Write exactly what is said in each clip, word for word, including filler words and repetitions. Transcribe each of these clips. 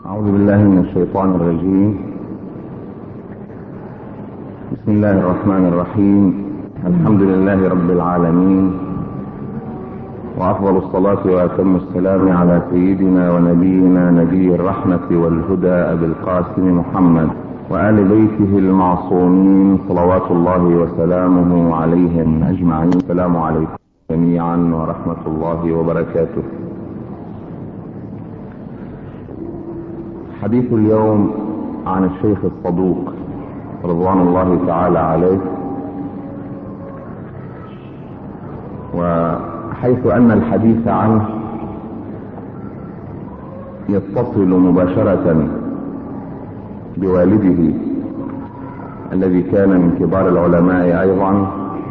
أعوذ بالله من الشيطان الرجيم. بسم الله الرحمن الرحيم. الحمد لله رب العالمين، وأفضل الصلاة وأتم السلام على سيدنا ونبينا نبي الرحمة والهدى أبي القاسم محمد وآل بيته المعصومين صلوات الله وسلامه عليهم أجمعين. السلام عليكم جميعا ورحمة الله وبركاته. حديث اليوم عن الشيخ الصدوق رضوان الله تعالى عليه، وحيث أن الحديث عنه يتصل مباشرة بوالده الذي كان من كبار العلماء أيضا،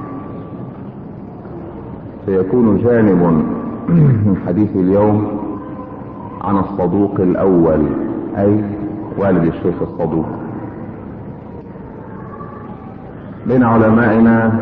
سيكون جانب من حديث اليوم عن الصدوق الأول، أي والد الشيخ الصدوق. بين علمائنا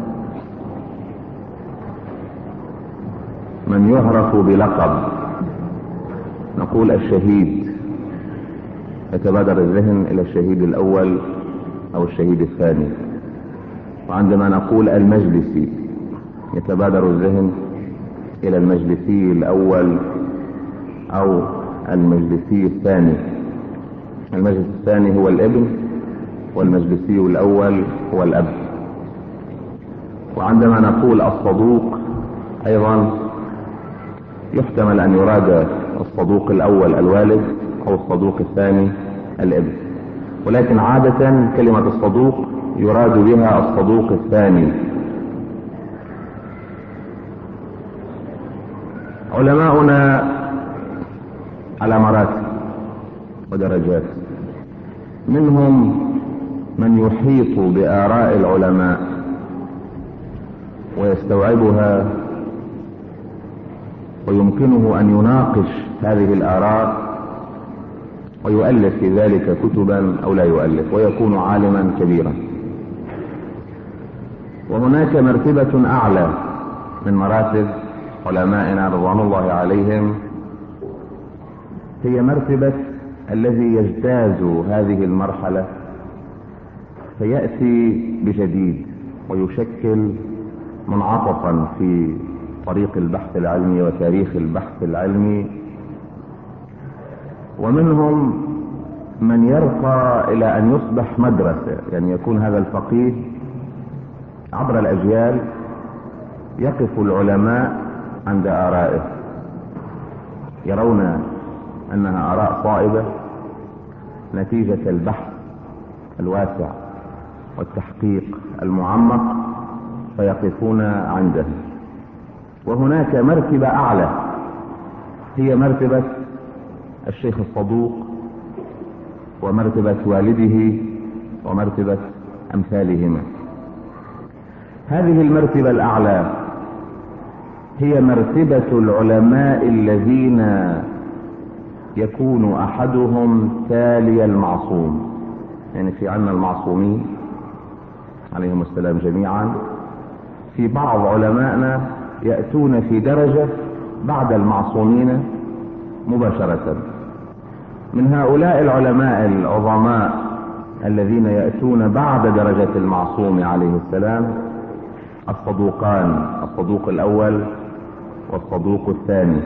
من يعرف بلقب نقول الشهيد، يتبادر الذهن إلى الشهيد الأول أو الشهيد الثاني، وعندما نقول المجلسي يتبادر الذهن إلى المجلسي الأول أو المجلسي الثاني. المجلس الثاني هو الابن، والمجلسي الأول هو الأب. وعندما نقول الصدوق أيضا يحتمل أن يراد الصدوق الأول الوالد أو الصدوق الثاني الابن، ولكن عادة كلمة الصدوق يراد بها الصدوق الثاني. علماؤنا على مراتب ودرجات، منهم من يحيط بآراء العلماء ويستوعبها ويمكنه أن يناقش هذه الآراء ويؤلف في ذلك كتبا أو لا يؤلف ويكون عالما كبيرا. وهناك مرتبة أعلى من مراتب علمائنا رضوان الله عليهم، هي مرتبة الذي يجتاز هذه المرحلة فيأتي بجديد ويشكل منعطفا في طريق البحث العلمي وتاريخ البحث العلمي. ومنهم من يرقى إلى أن يصبح مدرسة، يعني يكون هذا الفقيه عبر الأجيال يقف العلماء عند آرائه، يرون أنها آراء صائبة نتيجة البحث الواسع والتحقيق المعمق فيقفون عنده. وهناك مرتبة أعلى هي مرتبة الشيخ الصدوق ومرتبة والده ومرتبة أمثالهما. هذه المرتبة الأعلى هي مرتبة العلماء الذين يكون أحدهم تالي المعصوم، يعني في عنا المعصومين عليهم السلام جميعا، في بعض علمائنا يأتون في درجة بعد المعصومين مباشرة. من هؤلاء العلماء العظماء الذين يأتون بعد درجة المعصوم عليه السلام الصدوقان، الصدوق الأول والصدوق الثاني.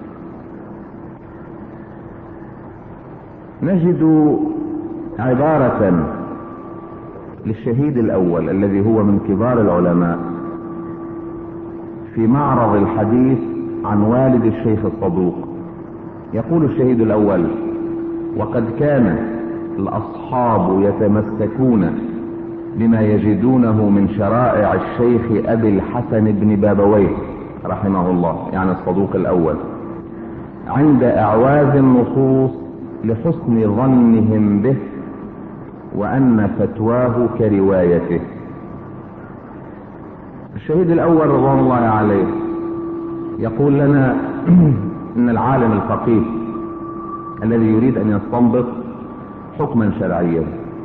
نجد عبارة للشهيد الأول الذي هو من كبار العلماء في معرض الحديث عن والد الشيخ الصدوق. يقول الشهيد الأول: وقد كان الأصحاب يتمسكون بما يجدونه من شرائع الشيخ أبي الحسن بن بابويه رحمه الله، يعني الصدوق الأول، عند إعواز النصوص لحسن ظنهم به وأن فتواه كروايته. الشهيد الأول رضوان الله عليه يقول لنا إن العالم الفقيه الذي يريد أن يستنبط حكما شرعيا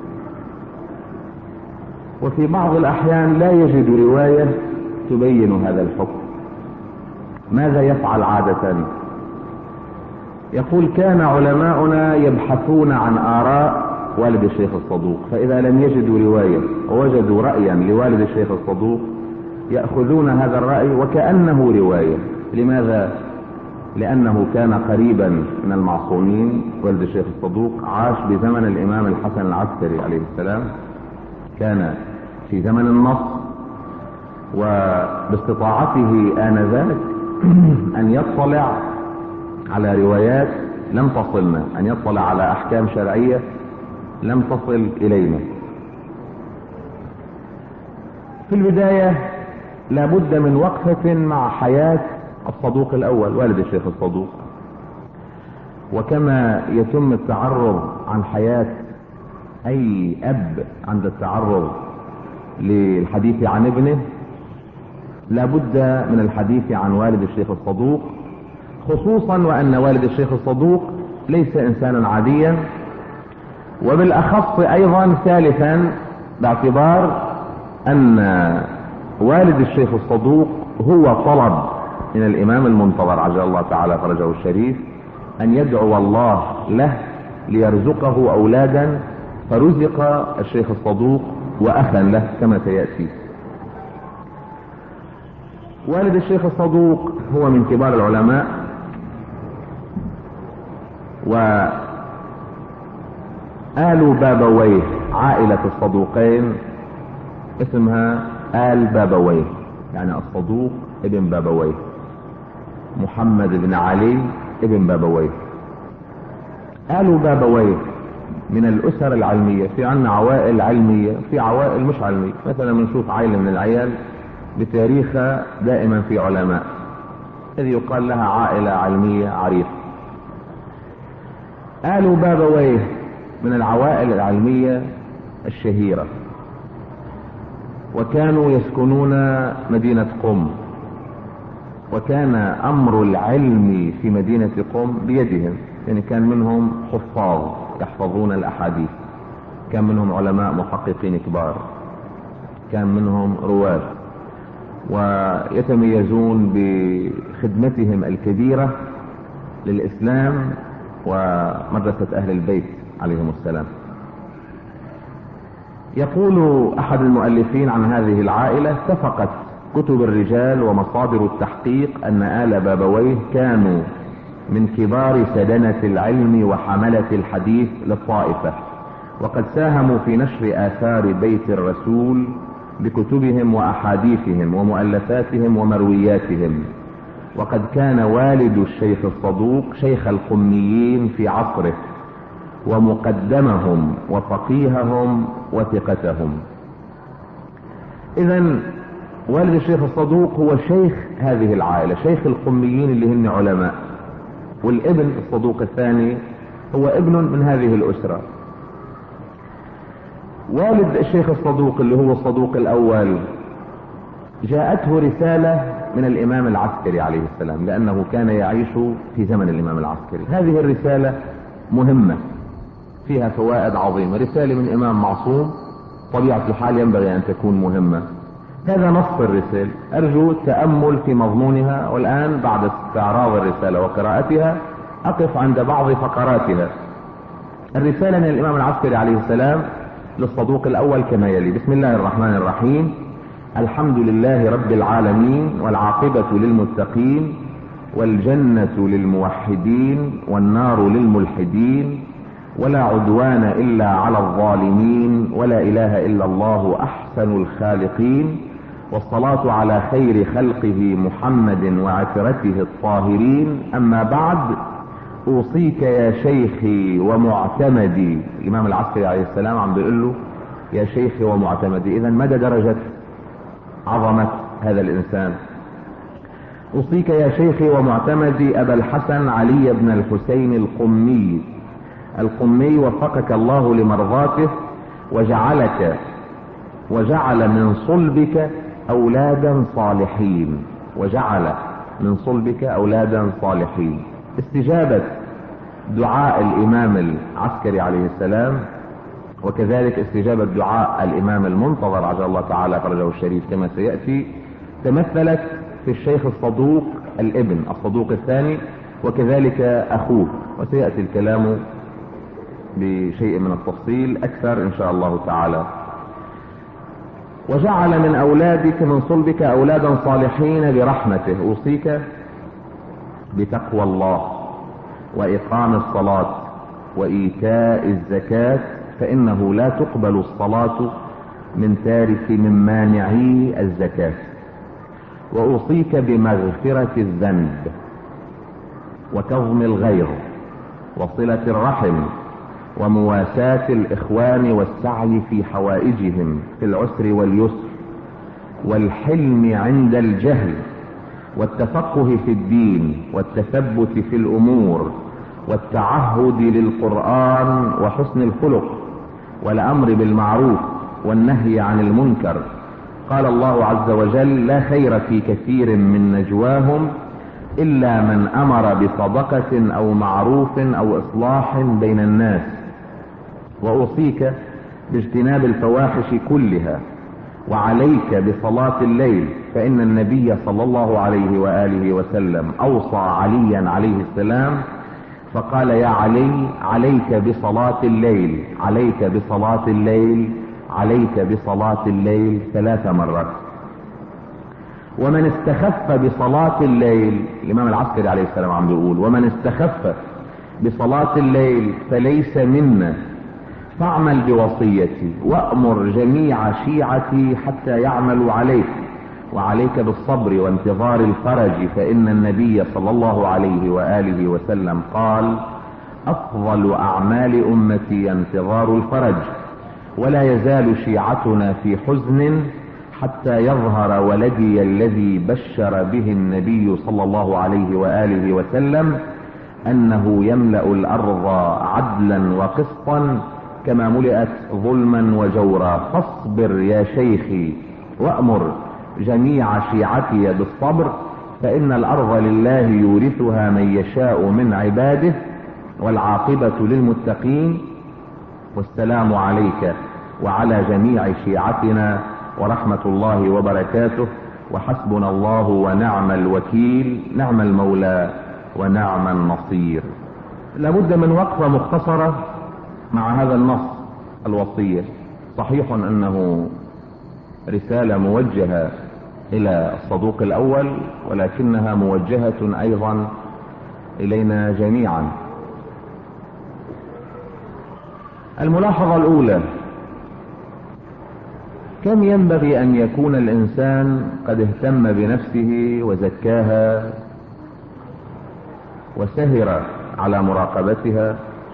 وفي بعض الأحيان لا يجد رواية تبين هذا الحكم، ماذا يفعل عادة؟ يقول كان علماؤنا يبحثون عن آراء والد الشيخ الصدوق، فإذا لم يجدوا رواية ووجدوا رأيا لوالد الشيخ الصدوق يأخذون هذا الرأي وكأنه رواية. لماذا؟ لأنه كان قريبا من المعصومين. والد الشيخ الصدوق عاش بزمن الإمام الحسن العسكري عليه السلام، كان في زمن النصر، وباستطاعته آنذاك أن يطلع على روايات لم تصلنا، أن يطلع على أحكام شرعية لم تصل إلينا. في البداية لابد من وقفة مع حياة الصدوق الأول والد الشيخ الصدوق، وكما يتم التعرض عن حياة أي أب عند التعرض للحديث عن ابنه، لابد من الحديث عن والد الشيخ الصدوق، خصوصا وأن والد الشيخ الصدوق ليس إنسانا عاديا، وبالأخص أيضا ثالثا باعتبار أن والد الشيخ الصدوق هو طلب من الإمام المنتظر عجل الله تعالى فرجه الشريف أن يدعو الله له ليرزقه أولادا، فرزق الشيخ الصدوق وأخا له كما سيأتي. والد الشيخ الصدوق هو من كبار العلماء، وآل بابويه عائلة الصدوقين اسمها آل بابويه، يعني الصدوق ابن بابويه، محمد بن علي ابن بابويه. آل بابويه من الأسر العلمية، في عنا عوائل علمية، في عوائل مش علمية. مثلا بنشوف عائلة من العيال بتاريخها دائما في علماء، الذي يقال لها عائلة علمية عريقة. آل بابويه من العوائل العلمية الشهيرة، وكانوا يسكنون مدينة قم، وكان أمر العلم في مدينة قم بيدهم، يعني كان منهم حفاظ يحفظون الأحاديث، كان منهم علماء محققين كبار، كان منهم رواه، ويتميزون بخدمتهم الكبيرة للإسلام ومدرسة أهل البيت عليهم السلام. يقول أحد المؤلفين عن هذه العائلة: اتفقت كتب الرجال ومصادر التحقيق أن آل بابويه كانوا من كبار سدنة العلم وحملة الحديث للطائفة، وقد ساهموا في نشر آثار بيت الرسول بكتبهم وأحاديثهم ومؤلفاتهم ومروياتهم. وقد كان والد الشيخ الصدوق شيخ القميين في عصره، ومقدمهم وفقيههم وثقتهم. إذن والد الشيخ الصدوق هو شيخ هذه العائلة، شيخ القميين اللي هن علماء، والابن الصدوق الثاني هو ابن من هذه الأسرة. والد الشيخ الصدوق اللي هو الصدوق الأول جاءته رسالة من الإمام العسكري عليه السلام، لأنه كان يعيش في زمن الإمام العسكري. هذه الرسالة مهمة، فيها فوائد عظيمة، رسالة من إمام معصوم، طبيعة الحال ينبغي أن تكون مهمة. هذا نص الرسالة، أرجو التأمل في مضمونها، والآن بعد استعراض الرسالة وقراءتها أقف عند بعض فقراتها. الرسالة من الإمام العسكري عليه السلام للصدوق الأول كما يلي: بسم الله الرحمن الرحيم، الحمد لله رب العالمين، والعاقبة للمتقين، والجنة للموحدين، والنار للملحدين، ولا عدوان إلا على الظالمين، ولا إله إلا الله أحسن الخالقين، والصلاة على خير خلقه محمد وعترته الطاهرين. أما بعد، أوصيك يا شيخي ومعتمدي. الإمام العسكري عليه السلام عم بيقول له يا شيخي ومعتمدي، إذن مدى درجة عظمة هذا الإنسان. أوصيك يا شيخي ومعتمدي أبا الحسن علي بن الحسين القمي القمي وفقك الله لمرضاته، وجعلك وجعل من صلبك أولادا صالحين وجعل من صلبك أولادا صالحين. استجابة دعاء الإمام العسكري عليه السلام، وكذلك استجابة دعاء الإمام المنتظر عجل الله تعالى فرجه الشريف كما سيأتي، تمثلت في الشيخ الصدوق الابن الصدوق الثاني وكذلك أخوه، وسيأتي الكلام بشيء من التفصيل أكثر إن شاء الله تعالى. وجعل من أولادك من صلبك أولادا صالحين برحمته. أوصيك بتقوى الله وإقام الصلاة وإيتاء الزكاة، فإنه لا تقبل الصلاة من تارك من مانعي الزكاة. وأوصيك بمغفرة الذنب وكظم الغيظ وصلة الرحم ومواساة الإخوان والسعي في حوائجهم في العسر واليسر، والحلم عند الجهل، والتفقه في الدين، والتثبت في الأمور، والتعهد للقرآن وحسن الخلق، والأمر بالمعروف والنهي عن المنكر. قال الله عز وجل: لا خير في كثير من نجواهم إلا من أمر بصدقة أو معروف أو إصلاح بين الناس. وأوصيك باجتناب الفواحش كلها، وعليك بصلاة الليل، فإن النبي صلى الله عليه وآله وسلم أوصى عليا عليه السلام فقال: يا علي، عليك بصلاة الليل، عليك بصلاة الليل، عليك بصلاة الليل ثلاث مرات. ومن استخف بصلاة الليل، الإمام العسكري عليه السلام عم بيقول: ومن استخف بصلاة الليل فليس منا، فاعمل بوصيتي وأمر جميع شيعتي حتى يعملوا عليك، وعليك بالصبر وانتظار الفرج، فإن النبي صلى الله عليه وآله وسلم قال: أفضل أعمال أمتي انتظار الفرج، ولا يزال شيعتنا في حزن حتى يظهر ولدي الذي بشر به النبي صلى الله عليه وآله وسلم أنه يملأ الأرض عدلا وقسطا كما ملئت ظلما وجورا. فاصبر يا شيخي وأمر جميع شيعتي بالصبر، فإن الأرض لله يورثها من يشاء من عباده، والعاقبة للمتقين، والسلام عليك وعلى جميع شيعتنا ورحمة الله وبركاته، وحسبنا الله ونعم الوكيل، نعم المولى ونعم النصير. لابد من وقفة مختصرة مع هذا النص الوصية. صحيح أنه رسالة موجهة إلى الصدوق الأول، ولكنها موجهة أيضا إلينا جميعا. الملاحظة الأولى: كم ينبغي أن يكون الإنسان قد اهتم بنفسه وزكاها وسهر على مراقبتها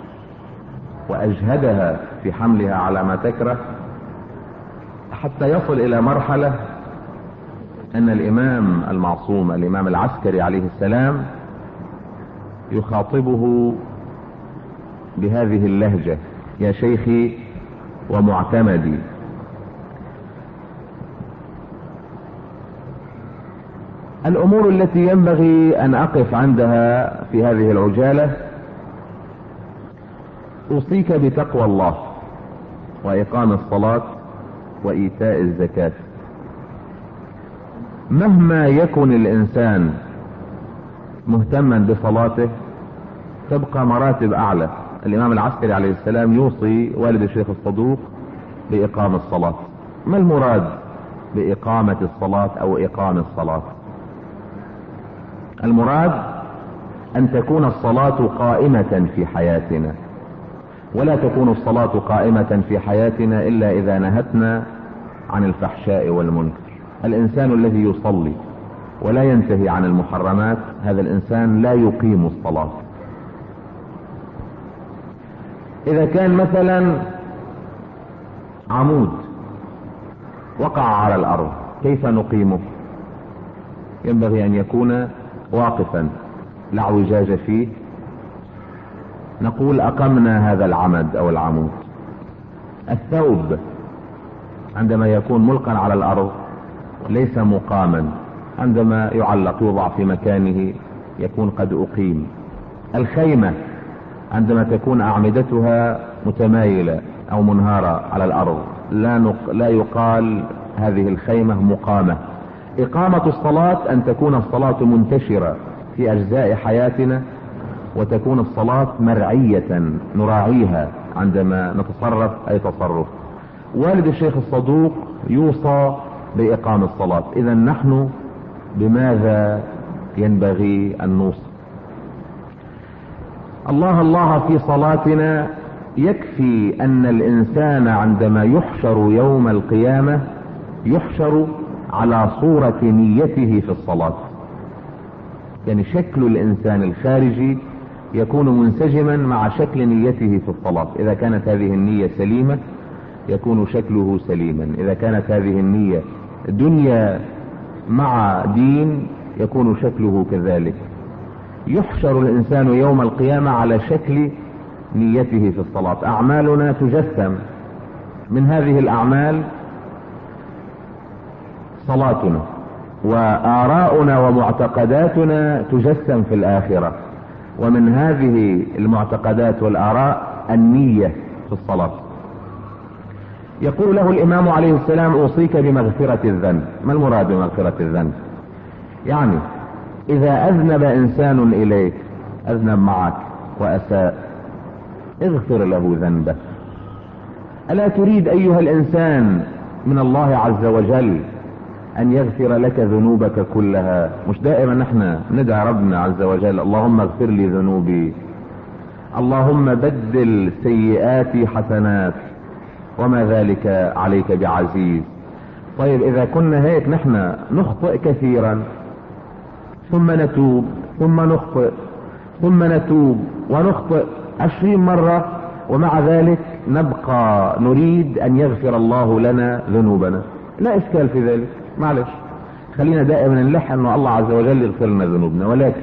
وأجهدها في حملها على ما تكره، حتى يصل إلى مرحلة أن الإمام المعصوم الإمام العسكري عليه السلام يخاطبه بهذه اللهجة: يا شيخي ومعتمدي. الأمور التي ينبغي أن أقف عندها في هذه العجالة: أوصيك بتقوى الله وإقام الصلاة وإيتاء الزكاة. مهما يكن الإنسان مهتما بصلاته تبقى مراتب أعلى. الإمام العسكري عليه السلام يوصي والد الشيخ الصدوق بإقام الصلاة. ما المراد بإقامة الصلاة أو إقام الصلاة؟ المراد أن تكون الصلاة قائمة في حياتنا، ولا تكون الصلاة قائمة في حياتنا إلا إذا نهتنا عن الفحشاء والمنكر. الإنسان الذي يصلي ولا ينتهي عن المحرمات هذا الإنسان لا يقيم الصلاة. إذا كان مثلا عمود وقع على الأرض كيف نقيمه؟ ينبغي أن يكون واقفا لا اعوجاج فيه. نقول أقمنا هذا العمد أو العمود. الثوب عندما يكون ملقا على الأرض ليس مقاما، عندما يعلق يوضع في مكانه يكون قد أقيم. الخيمة عندما تكون أعمدتها متمايلة أو منهارة على الأرض لا, نق... لا يقال هذه الخيمة مقامة. إقامة الصلاة أن تكون الصلاة منتشرة في أجزاء حياتنا وتكون الصلاة مرعية نراعيها عندما نتصرف أي تصرف. والد الشيخ الصدوق يوصى بإقام الصلاة، إذا نحن بماذا ينبغي أن نوصي؟ الله الله في صلاتنا. يكفي أن الإنسان عندما يحشر يوم القيامة يحشر على صورة نيته في الصلاة، يعني شكل الإنسان الخارجي يكون منسجما مع شكل نيته في الصلاة. إذا كانت هذه النية سليمة يكون شكله سليما، إذا كانت هذه النية دنيا مع دين يكون شكله كذلك. يحشر الإنسان يوم القيامة على شكل نيته في الصلاة. أعمالنا تجسم، من هذه الأعمال صلاتنا، وآراؤنا ومعتقداتنا تجسم في الآخرة، ومن هذه المعتقدات والآراء النية في الصلاة. يقول له الإمام عليه السلام: أوصيك بمغفرة الذنب. ما المراد بمغفرة الذنب؟ يعني إذا أذنب إنسان إليك، أذنب معك وأساء، اغفر له ذنبه. ألا تريد أيها الإنسان من الله عز وجل أن يغفر لك ذنوبك كلها؟ مش دائما نحن ندعي ربنا عز وجل: اللهم اغفر لي ذنوبي، اللهم بدل سيئاتي حسنات، وما ذلك عليك بعزيز. طيب إذا كنا هيك نحن نخطئ كثيرا، ثم نتوب، ثم نخطئ، ثم نتوب ونخطئ عشرين مرة، ومع ذلك نبقى نريد أن يغفر الله لنا ذنوبنا، لا إشكال في ذلك، معلش خلينا دائما نلح أن الله عز وجل يغفر لنا ذنوبنا. ولكن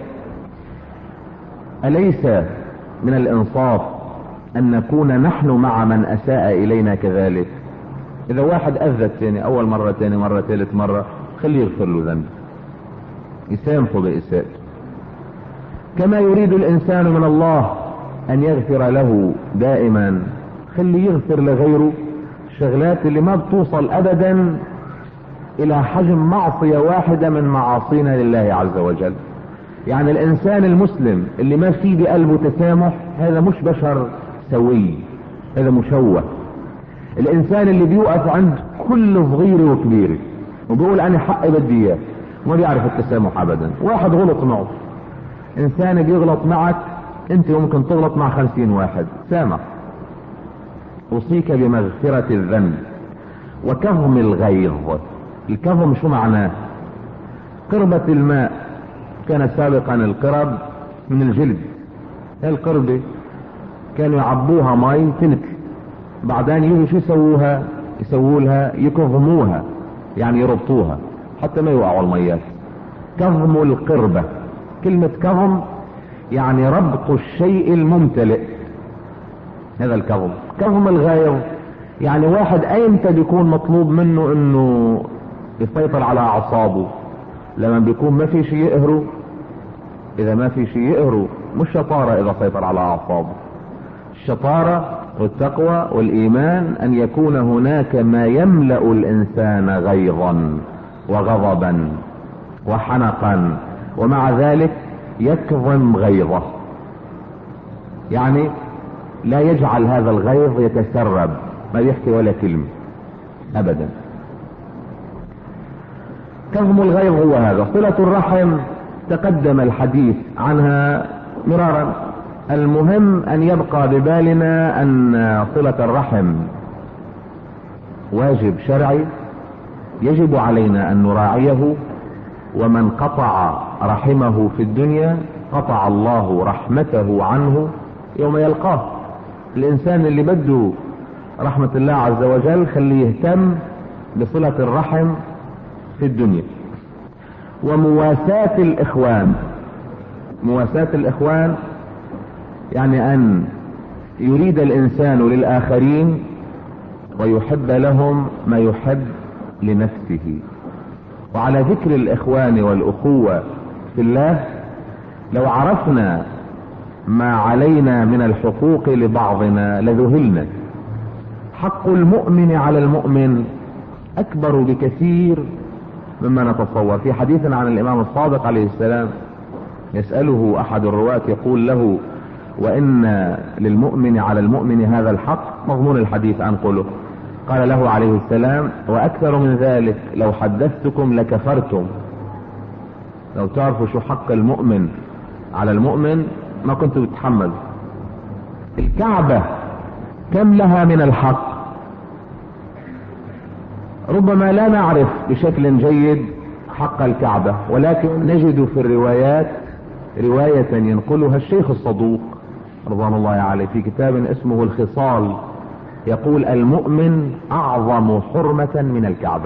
أليس من الإنصاف أن نكون نحن مع من أساء إلينا كذلك؟ إذا واحد أذى الثاني أول مرة، ثاني مرة، ثالث مرة، خليه يغفر له ذنب، يسامحه بإساءته. كما يريد الإنسان من الله أن يغفر له دائما، خليه يغفر لغيره الشغلات اللي ما بتوصل أبدا إلى حجم معصية واحدة من معاصينا لله عز وجل. يعني الإنسان المسلم اللي ما فيه بقلبه تسامح هذا مش بشر سوي، هذا مشوه. الإنسان اللي بيوقف عند كل صغيرة وكبيرة وبيقول أنا حقي بدي إياه، ما بيعرف التسامح أبدا. واحد غلط معه، إنسان بيغلط معك أنت ممكن تغلط مع خمسين واحد، سامح. أوصيك بمغفرة الذنب وكظم الغيظ. الكظم شو معناه؟ قربة الماء، كان سابقا القرب من الجلد، القربة كانوا يعبوها مي تنك، بعدين يجوا شو يسووها؟ يسووا لها يكظموها، يعني يربطوها حتى ما يوقعوا الميات. كظم القربة، كلمة كظم يعني ربط الشيء الممتلئ، هذا الكظم. كظم الغيظ يعني واحد ايمتى بيكون مطلوب منه انه يسيطر على اعصابه؟ لما بيكون ما في شيء يقهره. اذا ما في شيء يقهره مش شطارة اذا سيطر على اعصابه. الشطارة والتقوى والايمان ان يكون هناك ما يملأ الانسان غيظا وغضبا وحنقا، ومع ذلك يكظم غيظه، يعني لا يجعل هذا الغيظ يتسرب، ما يحكي ولا كلمة ابدا. كظم الغيظ هو هذا. صلة الرحم تقدم الحديث عنها مرارا، المهم ان يبقى ببالنا ان صلة الرحم واجب شرعي يجب علينا ان نراعيه، ومن قطع رحمه في الدنيا قطع الله رحمته عنه يوم يلقاه. الانسان اللي بده رحمة الله عز وجل خليه يهتم بصلة الرحم في الدنيا. ومواساة الاخوان، مواساة الاخوان يعني ان يريد الانسان للاخرين ويحب لهم ما يحب لنفسه. وعلى ذكر الاخوان والاخوة في الله، لو عرفنا ما علينا من الحقوق لبعضنا لذهلنا. حق المؤمن على المؤمن اكبر بكثير مما نتصور. في حديث عن الامام الصادق عليه السلام يسأله احد الرواة يقول له: وان للمؤمن على المؤمن هذا الحق، مضمون الحديث انقله. قال له عليه السلام: واكثر من ذلك لو حدثتكم لكفرتم. لو تعرفوا شو حق المؤمن على المؤمن ما كنتوا بتتحملوا. الكعبة كم لها من الحق؟ ربما لا نعرف بشكل جيد حق الكعبة، ولكن نجد في الروايات رواية ينقلها الشيخ الصدوق رضوان الله عليه في كتاب اسمه الخصال، يقول: المؤمن اعظم حرمة من الكعبة.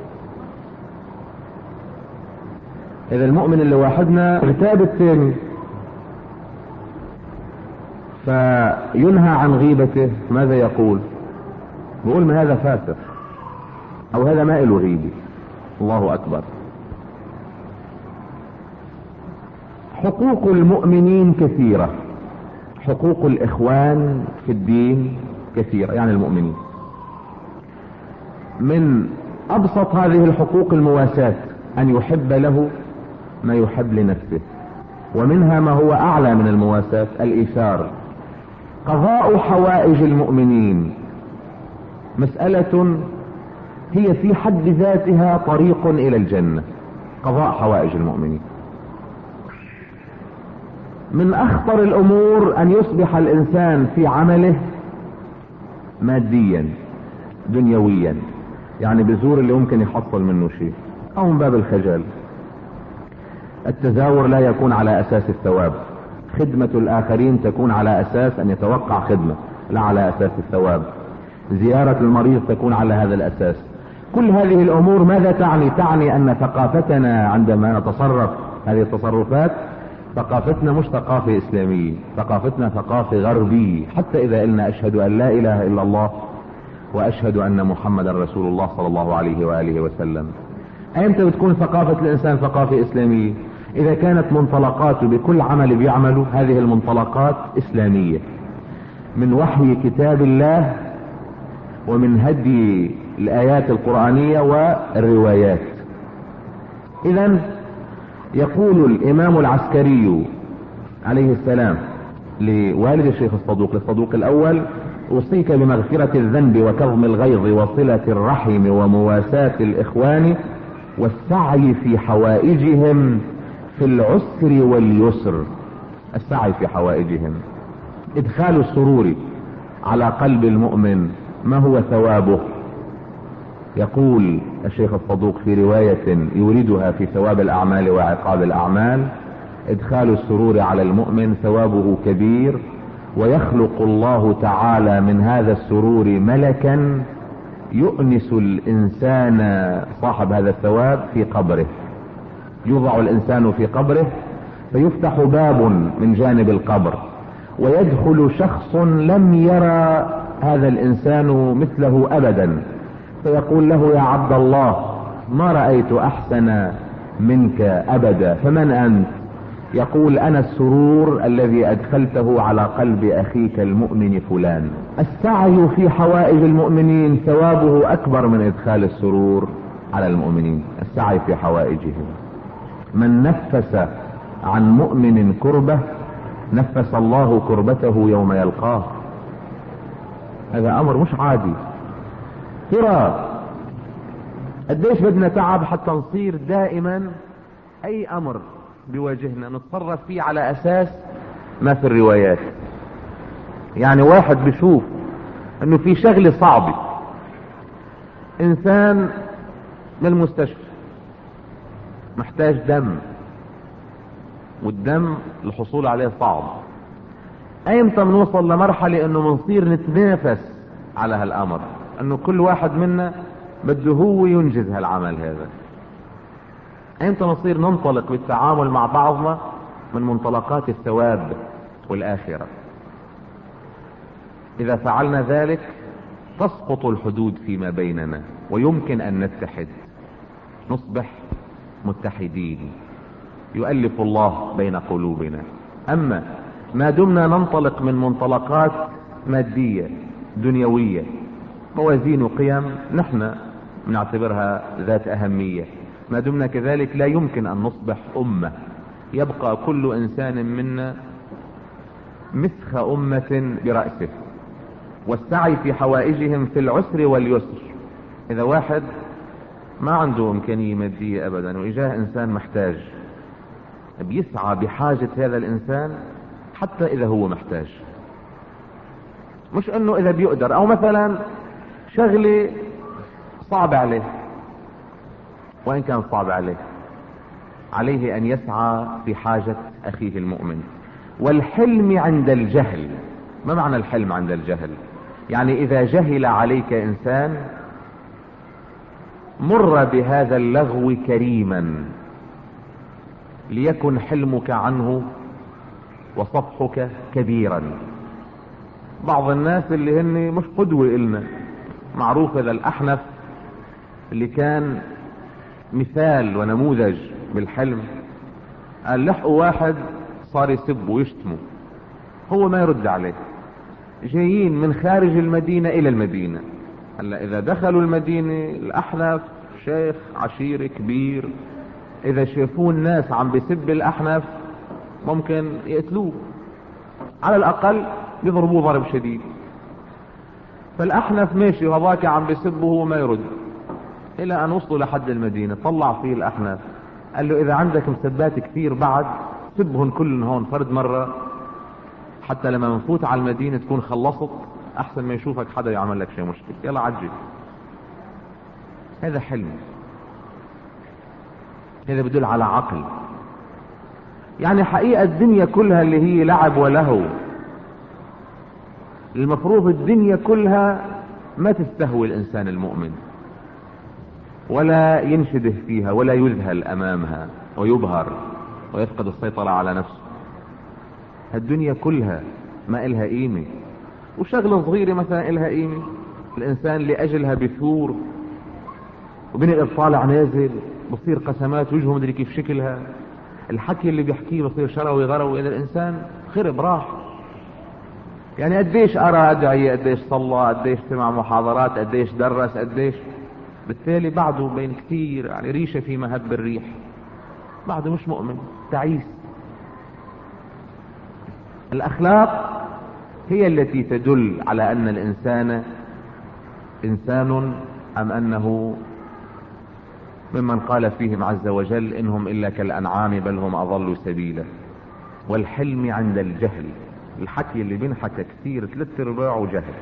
اذا المؤمن اللي واحدنا ارتاب الثاني، فينهى عن غيبته، ماذا يقول؟ بيقول: من هذا فاسق، او هذا ما له غيبة. الله اكبر. حقوق المؤمنين كثيرة، حقوق الاخوان في الدين كثيرة، يعني المؤمنين. من ابسط هذه الحقوق المواساة، ان يحب له ما يحب لنفسه، ومنها ما هو اعلى من المواساة: الايثار. قضاء حوائج المؤمنين مسألة هي في حد ذاتها طريق الى الجنة. قضاء حوائج المؤمنين. من اخطر الامور ان يصبح الانسان في عمله ماديا دنيويا، يعني بزور اللي ممكن يحصل منه شيء، او من باب الخجل. التزاور لا يكون على اساس الثواب، خدمة الاخرين تكون على اساس ان يتوقع خدمة لا على اساس الثواب، زيارة المريض تكون على هذا الاساس. كل هذه الامور ماذا تعني؟ تعني ان ثقافتنا عندما نتصرف هذه التصرفات، ثقافتنا مش ثقافة اسلامية، ثقافتنا ثقافة غربية. حتى اذا قلنا اشهد ان لا اله الا الله واشهد ان محمدا رسول الله صلى الله عليه واله وسلم، ايمتى بتكون ثقافة الانسان ثقافة اسلامية؟ اذا كانت منطلقاته بكل عمل بيعمله هذه المنطلقات اسلامية، من وحي كتاب الله ومن هدي الايات القرآنية والروايات. اذا يقول الامام العسكري عليه السلام لوالد الشيخ الصدوق، للصدوق الاول: اوصيك بمغفرة الذنب وكظم الغيظ وصلة الرحم ومواساة الاخوان والسعي في حوائجهم في العسر واليسر. السعي في حوائجهم. ادخال السرور على قلب المؤمن ما هو ثوابه؟ يقول الشيخ الصدوق في رواية يوردها في ثواب الاعمال وعقاب الاعمال: ادخال السرور على المؤمن ثوابه كبير، ويخلق الله تعالى من هذا السرور ملكا يؤنس الانسان صاحب هذا الثواب في قبره. يوضع الانسان في قبره فيفتح باب من جانب القبر، ويدخل شخص لم يرى هذا الانسان مثله ابدا، فيقول له: يا عبد الله، ما رأيت احسن منك ابدا، فمن انت؟ يقول: انا السرور الذي ادخلته على قلب اخيك المؤمن فلان. السعي في حوائج المؤمنين ثوابه اكبر من ادخال السرور على المؤمنين. السعي في حوائجهم. من نفس عن مؤمن كربة نفس الله كربته يوم يلقاه. هذا امر مش عادي. ترى قديش بدنا تعب حتى نصير دائما اي امر بيواجهنا نتصرف فيه على اساس ما في الروايات. يعني واحد بيشوف انه في شغلة صعبة، انسان من المستشفى محتاج دم، والدم الحصول عليه صعب، ايمتى بنوصل لمرحلة انه بنصير نتنافس على هالامر، انه كل واحد منا بده هو ينجز هالعمل هذا؟ ايمتى نصير ننطلق بالتعامل مع بعضنا من منطلقات الثواب والاخرة؟ اذا فعلنا ذلك تسقط الحدود فيما بيننا، ويمكن ان نتحد، نصبح متحدين، يؤلف الله بين قلوبنا. اما ما دمنا ننطلق من منطلقات مادية دنيوية، موازين وقيم نحن نعتبرها ذات اهمية، ما دمنا كذلك لا يمكن ان نصبح امة يبقى كل انسان منا مسخ امة برأسه، والسعي في حوائجهم في العسر واليسر. اذا واحد ما عنده امكانية مادية ابدا واجاه انسان محتاج، بيسعى بحاجة هذا الانسان حتى اذا هو محتاج، مش انه اذا بيقدر، او مثلا شغلة صعب عليه، وان كان صعب عليه عليه ان يسعى في حاجة اخيه المؤمن. والحلم عند الجهل. ما معنى الحلم عند الجهل؟ يعني اذا جهل عليك انسان مر بهذا اللغو كريما ليكن حلمك عنه وصفحك كبيرا. بعض الناس اللي هن مش قدوة إلنا، معروف هذا الأحنف اللي كان مثال ونموذج بالحلم، قال لحقوا واحد صار يسبه ويشتمه، هو ما يرد عليه، جايين من خارج المدينة إلى المدينة. هلا إذا دخلوا المدينة الأحنف شيخ عشير كبير، إذا شافوا الناس عم بيسب الأحنف ممكن يقتلوه، على الأقل يضربوه ضرب شديد. فالأحنف ماشي وهذاك عم بيسبه وهو ما يرد، إلى أن وصلوا لحد المدينة. طلع فيه الأحنف قال له إذا عندك مسبات كثير بعد سبهن كلهم هون فرد مرة، حتى لما نفوت على المدينة تكون خلصت، أحسن ما يشوفك حدا يعمل لك شيء مشكلة، يلا عجل. هذا حلم، هذا بدل على عقل. يعني حقيقة الدنيا كلها اللي هي لعب ولهو، المفروض الدنيا كلها ما تستهوي الإنسان المؤمن، ولا ينشده فيها، ولا يذهل أمامها ويبهر ويفقد السيطرة على نفسه. الدنيا كلها ما إلها قيمة، وشغلة صغيرة مثلا إلها قيمة. الإنسان لأجلها بثور، وبين طالع نازل، بصير قسمات وجهه مدري كيف شكلها، الحكي اللي بيحكيه بصير شروي غروي، إذا الإنسان خرب راح. يعني قديش أرى أدعية، قديش صلى، قديش سمع محاضرات، قديش درس، قديش، بالتالي بعده بين كثير يعني ريشة في مهب الريح، بعده مش مؤمن، تعيس. الأخلاق هي التي تدل على أن الإنسان إنسان أم أنه ممن قال فيهم عز وجل إنهم إلا كالأنعام بل هم أضلوا سبيلا. والحلم عند الجهل، الحكي اللي بينحكى كثير ثلاث ارباعه جهل.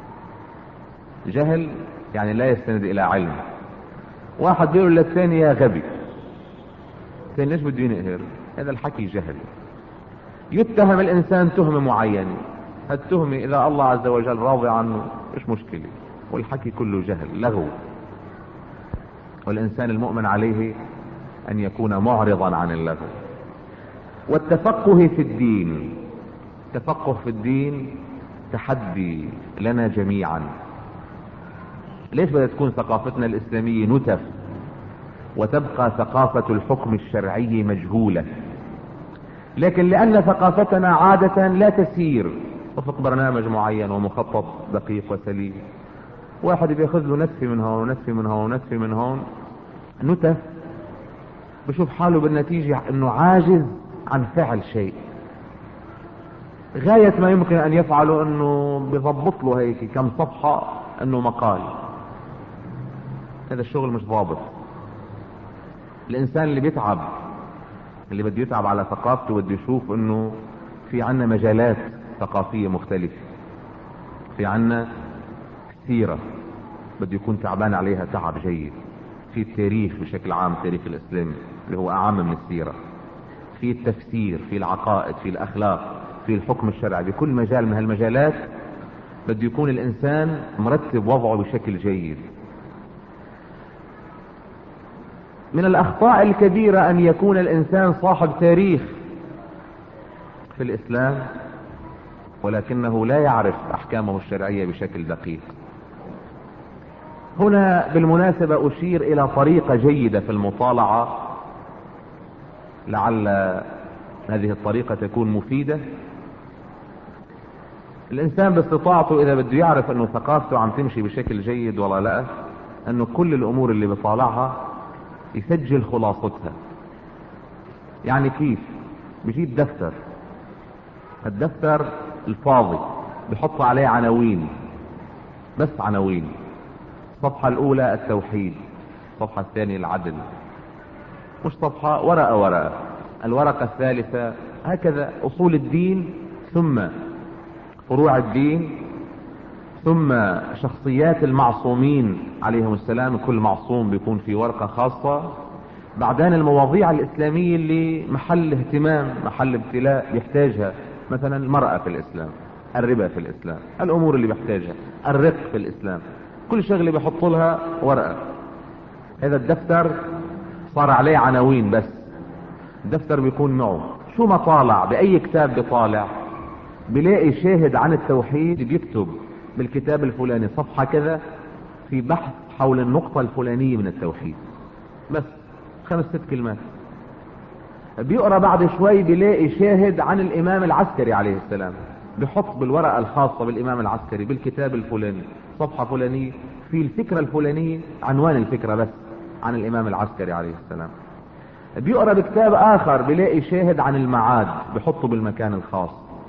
جهل يعني لا يستند إلى علم. واحد بيقول للثاني يا غبي، الثاني ليش بده ينقهر؟ هذا الحكي جهل. يتهم الإنسان تهمة معينة، هالتهمة إذا الله عز وجل راضي عنه مش مشكلة، والحكي كله جهل لغو. والإنسان المؤمن عليه أن يكون معرضا عن اللغو. والتفقه في الدين، التفقه في الدين تحدي لنا جميعا. ليش بدها تكون ثقافتنا الإسلامية نتف وتبقى ثقافة الحكم الشرعي مجهولة؟ لكن لأن ثقافتنا عادة لا تسير وفق برنامج معين ومخطط دقيق وسليم، واحد بياخذ له نتفة من هون ونتفة من هون ونتفة من هون، نتف، بشوف حاله بالنتيجة انه عاجز عن فعل شيء. غاية ما يمكن ان يفعله انه بضبط له هيك كم صفحة انه مقال. هذا الشغل مش ضابط. الانسان اللي بيتعب، اللي بده يتعب على ثقافته، بده يشوف انه في عنا مجالات ثقافية مختلفة، في عنا سيرة بده يكون تعبان عليها تعب جيد، في التاريخ بشكل عام، التاريخ الاسلامي اللي هو اعم من السيرة، في التفسير، في العقائد، في الاخلاق، في الحكم الشرعي. بكل مجال من هالمجالات بده يكون الانسان مرتب وضعه بشكل جيد. من الاخطاء الكبيرة ان يكون الانسان صاحب تاريخ في الاسلام ولكنه لا يعرف احكامه الشرعية بشكل دقيق. هنا بالمناسبة اشير الى طريقة جيدة في المطالعة، لعل هذه الطريقة تكون مفيدة. الانسان باستطاعته اذا بده يعرف انه ثقافته عم تمشي بشكل جيد ولا لا، انه كل الامور اللي بيطالعها يسجل خلاصتها. يعني كيف؟ بيجيب دفتر، الدفتر الفاضي بيحط عليه عناوين، بس عناوين. الصفحة الأولى التوحيد، الصفحة الثانية العدل، مش صفحة، ورقة ورقة. الورقة الثالثة هكذا أصول الدين، ثم فروع الدين، ثم شخصيات المعصومين عليهم السلام، كل معصوم بيكون في ورقة خاصة. بعدين المواضيع الإسلامية اللي محل اهتمام، محل ابتلاء بيحتاجها، مثلا المرأة في الإسلام، الربا في الإسلام، الأمور اللي بيحتاجها، الرق في الإسلام، كل شغلة بيحط لها ورقة. هذا الدفتر صار عليه عناوين بس. الدفتر بيكون معه شو ما طالع بأي كتاب بيطالع بلاقي شاهد عن التوحيد بيكتب بالكتاب الفلاني صفحة كذا في بحث حول النقطة الفلانية من التوحيد، بس خمس ست كلمات. بيقرأ بعد شوي بلاقي شاهد عن الإمام العسكري عليه السلام، بيحط بالورقة الخاصة بالإمام العسكري بالكتاب الفلاني صفحة فلانية في الفكرة الفلانية، عنوان الفكرة بس عن الإمام العسكري عليه السلام. بيقرأ بكتاب آخر بلاقي شاهد عن المعاد، بيحطه بالمكان الخاص،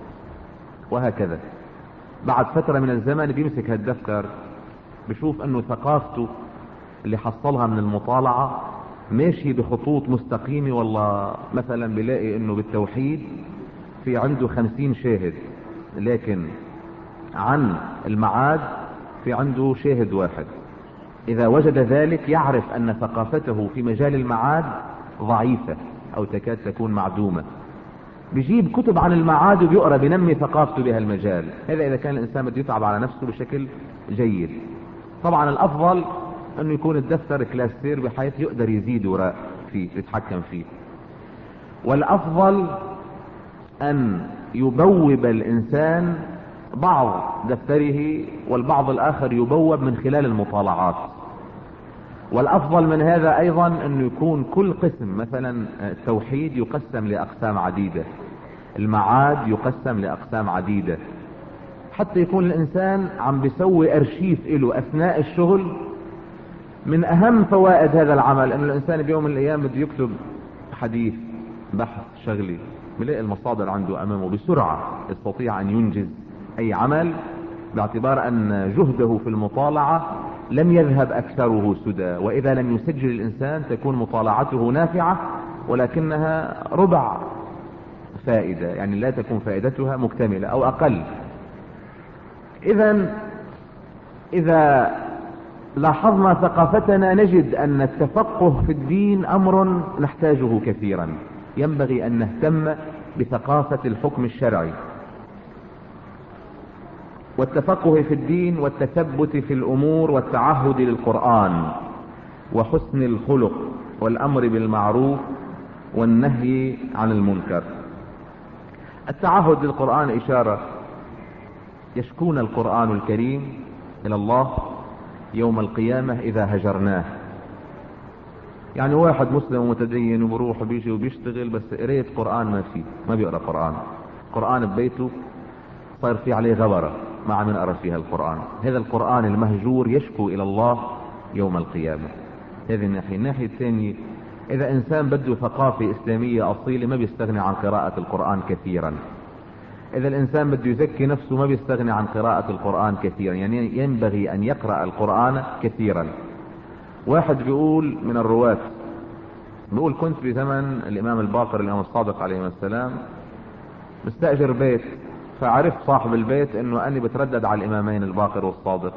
وهكذا. بعد فترة من الزمن بيمسك هالدفتر بشوف انه ثقافته اللي حصلها من المطالعة ماشي بخطوط مستقيمة، والله مثلا بلاقي انه بالتوحيد في عنده خمسين شاهد، لكن عن المعاد في عنده شاهد واحد. اذا وجد ذلك يعرف ان ثقافته في مجال المعاد ضعيفة او تكاد تكون معدومة. بيجيب كتب عن المعاد وبيقرأ بينمي ثقافته بهالمجال. هذا اذا كان الانسان بده يتعب على نفسه بشكل جيد. طبعا الافضل انه يكون الدفتر كلاسير بحيث يقدر يزيد وراء فيه، يتحكم فيه. والافضل ان يبوب الانسان بعض دفتره والبعض الاخر يبوب من خلال المطالعات. والافضل من هذا ايضا انه يكون كل قسم، مثلا التوحيد يقسم لاقسام عديدة، المعاد يقسم لاقسام عديدة، حتى يكون الانسان عم بيسوي ارشيف له اثناء الشغل. من اهم فوائد هذا العمل انه الانسان بيوم من الايام بده يكتب حديث، بحث، شغلي، بلاقي المصادر عنده امامه بسرعة، يستطيع ان ينجز اي عمل، باعتبار ان جهده في المطالعة لم يذهب اكثره سدى. واذا لم يسجل الانسان تكون مطالعته نافعة ولكنها ربع فائدة، يعني لا تكون فائدتها مكتملة او اقل. اذا اذا لاحظنا ثقافتنا نجد ان التفقه في الدين امر نحتاجه كثيرا. ينبغي ان نهتم بثقافة الحكم الشرعي والتفقه في الدين والتثبت في الامور والتعهد للقرآن وحسن الخلق والامر بالمعروف والنهي عن المنكر. التعهد للقرآن اشارة، يشكون القرآن الكريم الى الله يوم القيامة اذا هجرناه. يعني واحد مسلم ومتدين وبروح وبيجي وبيشتغل، بس قراية قرآن ما فيه، ما بيقرأ قرآن. قرآن ببيته صار فيه عليه غبرة، ما عم نقرأ فيها القرآن. هذا القرآن المهجور يشكو الى الله يوم القيامة. هذه الناحية. الناحية الثانية، اذا انسان بده ثقافة اسلامية اصيلة ما بيستغني عن قراءة القرآن كثيرا. اذا الانسان بده يزكي نفسه ما بيستغني عن قراءة القرآن كثيرا، يعني ينبغي ان يقرأ القرآن كثيرا. واحد بيقول من الرواة، بيقول كنت في زمن الامام الباقر الامام الصادق عليه السلام مستأجر بيت، فعرفت صاحب البيت انه اني بتردد على الامامين الباقر والصادق،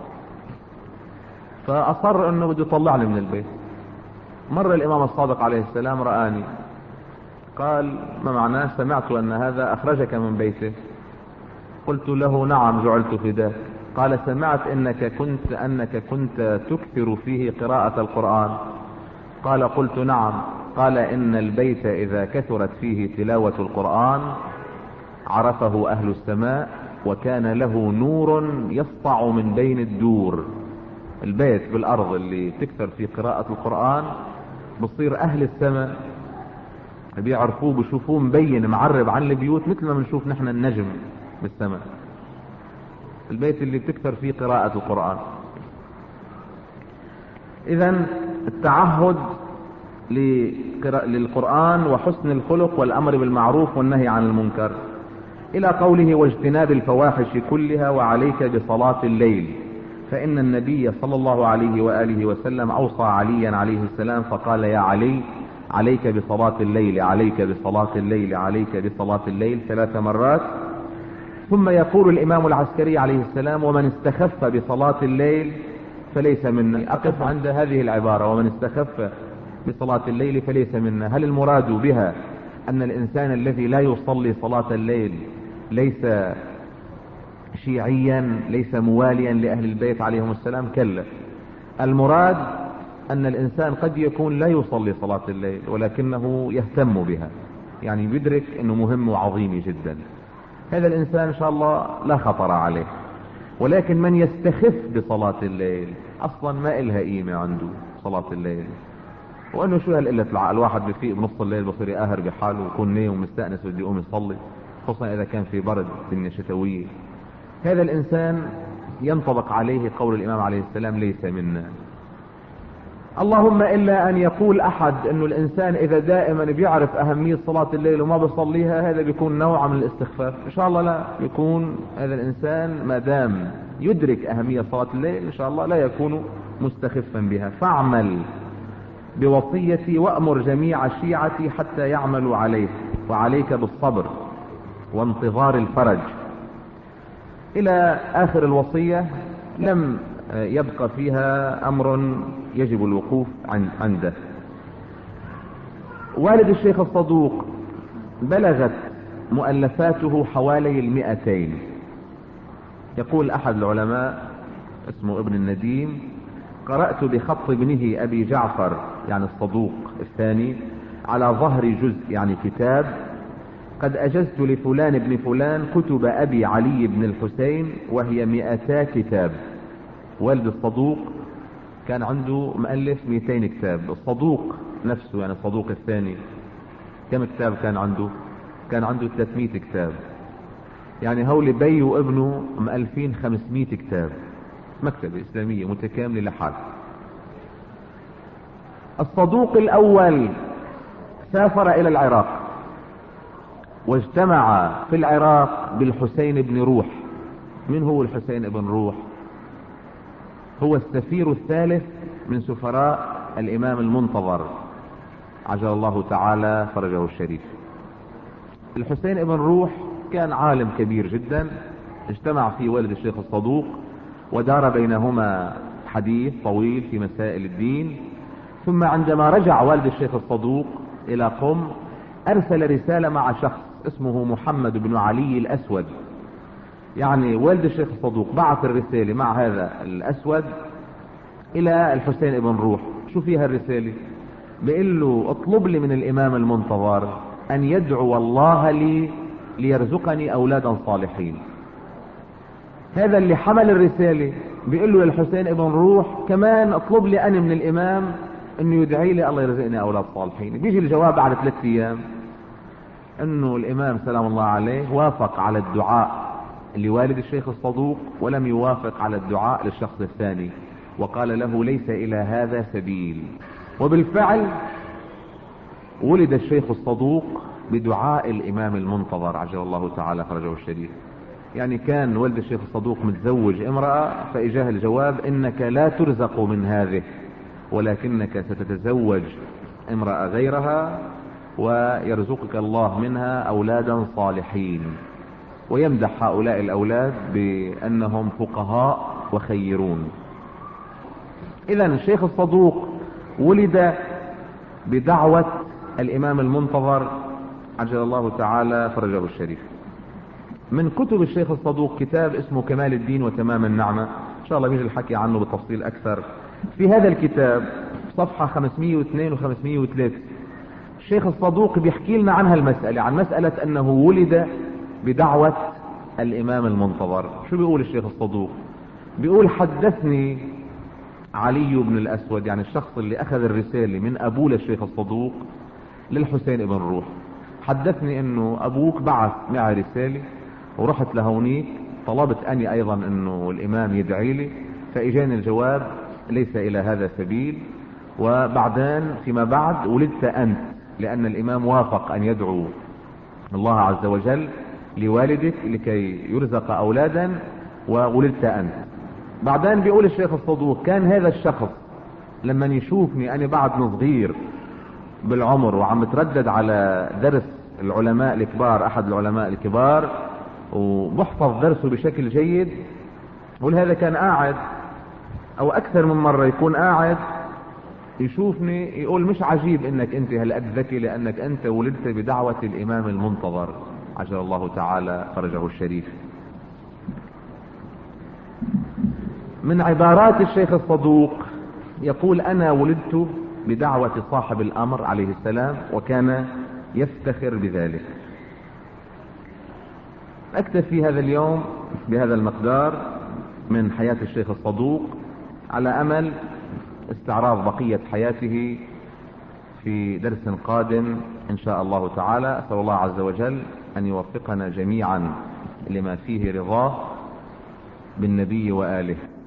فاصر انه بده يطلعني من البيت. مر الامام الصادق عليه السلام رآني، قال ما معناه؟ سمعت ان هذا اخرجك من بيته. قلت له نعم جعلت فداك. قال سمعت انك كنت انك كنت تكثر فيه قراءة القرآن. قال قلت نعم. قال ان البيت اذا كثرت فيه تلاوة القرآن عرفه اهل السماء وكان له نور يسطع من بين الدور. البيت بالارض اللي تكثر فيه قراءة القرآن بصير اهل السماء بيعرفوه، بيشوفوه مبين معرب عن البيوت مثل ما بنشوف نحن النجم بالسماء. البيت اللي بتكثر فيه قراءة القرآن. اذا التعهد للقرآن وحسن الخلق والأمر بالمعروف والنهي عن المنكر، إلى قوله واجتناب الفواحش كلها وعليك بصلاة الليل، فإن النبي صلى الله عليه وآله وسلم أوصى عليا عليه السلام فقال يا علي عليك بصلاة الليل، عليك بصلاة الليل، عليك بصلاة الليل ثلاث مرات. ثم يقول الإمام العسكري عليه السلام ومن استخف بصلاة الليل فليس منا. أقف عند هذه العبارة ومن استخف بصلاة الليل فليس منا. هل المراد بها أن الإنسان الذي لا يصلي صلاة الليل ليس شيعيا، ليس مواليا لأهل البيت عليهم السلام؟ كلا، المراد أن الإنسان قد يكون لا يصلي صلاة الليل ولكنه يهتم بها، يعني يدرك أنه مهم وعظيم جدا. هذا الإنسان إن شاء الله لا خطر عليه. ولكن من يستخف بصلاة الليل أصلا ما إلها قيمة عنده صلاة الليل، وأنه شو هالقلة العقل، الواحد بفيق بنص الليل بصير يقاهر بحاله ويكون نايم ومستأنس بده يقوم يصلي، خصوصا إذا كان في برد الدنيا شتوية. هذا الإنسان ينطبق عليه قول الإمام عليه السلام ليس منا. اللهم إلا أن يقول أحد أنه الإنسان إذا دائما بيعرف أهمية صلاة الليل وما بيصليها هذا بيكون نوع من الاستخفاف. إن شاء الله لا يكون هذا الإنسان ما دام يدرك أهمية صلاة الليل إن شاء الله لا يكون مستخفا بها. فاعمل بوصيتي وأمر جميع شيعتي حتى يعملوا عليه، وعليك بالصبر وانتظار الفرج، إلى آخر الوصية. لم يبقى فيها أمر يجب الوقوف عنده. والد الشيخ الصدوق بلغت مؤلفاته حوالي المئتين. يقول أحد العلماء اسمه ابن النديم قرأت بخط ابنه أبي جعفر يعني الصدوق الثاني على ظهر جزء يعني كتاب قد أجزت لفلان ابن فلان كتب أبي علي بن الحسين وهي مئتا كتاب. والد الصدوق كان عنده مؤلف مئتين كتاب. الصدوق نفسه يعني الصدوق الثاني كم كتاب كان عنده؟ كان عنده ثلاثمئة كتاب. يعني هول بي وابنه مؤلفين خمسمئة كتاب، مكتبة إسلامية متكاملة لحال. الصدوق الأول سافر إلى العراق واجتمع في العراق بالحسين بن روح. من هو الحسين بن روح؟ هو السفير الثالث من سفراء الإمام المنتظر عجل الله تعالى فرجه الشريف. الحسين بن روح كان عالم كبير جدا، اجتمع في والد الشيخ الصدوق ودار بينهما حديث طويل في مسائل الدين. ثم عندما رجع والد الشيخ الصدوق إلى قم أرسل رسالة مع شخص اسمه محمد بن علي الأسود. يعني والد الشيخ الصدوق بعث الرسالة مع هذا الأسود إلى الحسين بن روح. شو فيها الرسالة؟ بيقول له اطلب لي من الإمام المنتظر أن يدعو الله لي ليرزقني أولادا صالحين. هذا اللي حمل الرسالة بيقول له للحسين بن روح كمان اطلب لي أنا من الإمام أنه يدعي لي الله يرزقني أولاد صالحين. بيجي الجواب بعد ثلاث أيام أنه الإمام سلام الله عليه وافق على الدعاء لوالد الشيخ الصدوق ولم يوافق على الدعاء للشخص الثاني، وقال له ليس إلى هذا سبيل. وبالفعل ولد الشيخ الصدوق بدعاء الإمام المنتظر عجل الله تعالى فرجه الشريف. يعني كان والد الشيخ الصدوق متزوج امرأة فإجاه الجواب إنك لا ترزق من هذه ولكنك ستتزوج امرأة غيرها ويرزقك الله منها أولادا صالحين، ويمدح هؤلاء الأولاد بأنهم فقهاء وخيرون. إذا الشيخ الصدوق ولد بدعوة الإمام المنتظر عجل الله تعالى فرجه الشريف. من كتب الشيخ الصدوق كتاب اسمه كمال الدين وتمام النعمة، إن شاء الله بيجي الحكي عنه بالتفصيل أكثر. في هذا الكتاب صفحة خمسمئة واثنين وخمسمئة وثلاثة الشيخ الصدوق بيحكي لنا عنها المسألة، عن مسألة أنه ولد بدعوة الإمام المنتظر. شو بيقول الشيخ الصدوق؟ بيقول حدثني علي بن الأسود يعني الشخص اللي أخذ الرسالة من أبوه للشيخ الصدوق للحسين بن روح، حدثني أنه أبوك بعث معي رسالة ورحت لهونيك طلبت أني أيضا أنه الإمام يدعي لي، فإجاني الجواب ليس إلى هذا سبيل، وبعدين فيما بعد ولدت أنت، لأن الإمام وافق أن يدعو الله عز وجل لوالدك لكي يرزق أولادا، وولدت أنت. بعدين بيقول الشيخ الصدوق: كان هذا الشخص لما يشوفني أنا بعد صغير بالعمر وعم تردد على درس العلماء الكبار، أحد العلماء الكبار، وبحفظ درسه بشكل جيد، يقول هذا كان قاعد أو أكثر من مرة يكون قاعد يشوفني يقول مش عجيب انك انت هالقد ذكي، لانك انت ولدت بدعوة الامام المنتظر عجل الله تعالى فرجه الشريف. من عبارات الشيخ الصدوق يقول: انا ولدت بدعوة صاحب الامر عليه السلام، وكان يفتخر بذلك. اكتفي هذا اليوم بهذا المقدار من حياة الشيخ الصدوق، على امل استعراض بقية حياته في درس قادم ان شاء الله تعالى. اسأل الله عز وجل ان يوفقنا جميعا لما فيه رضاه بالنبي وآله.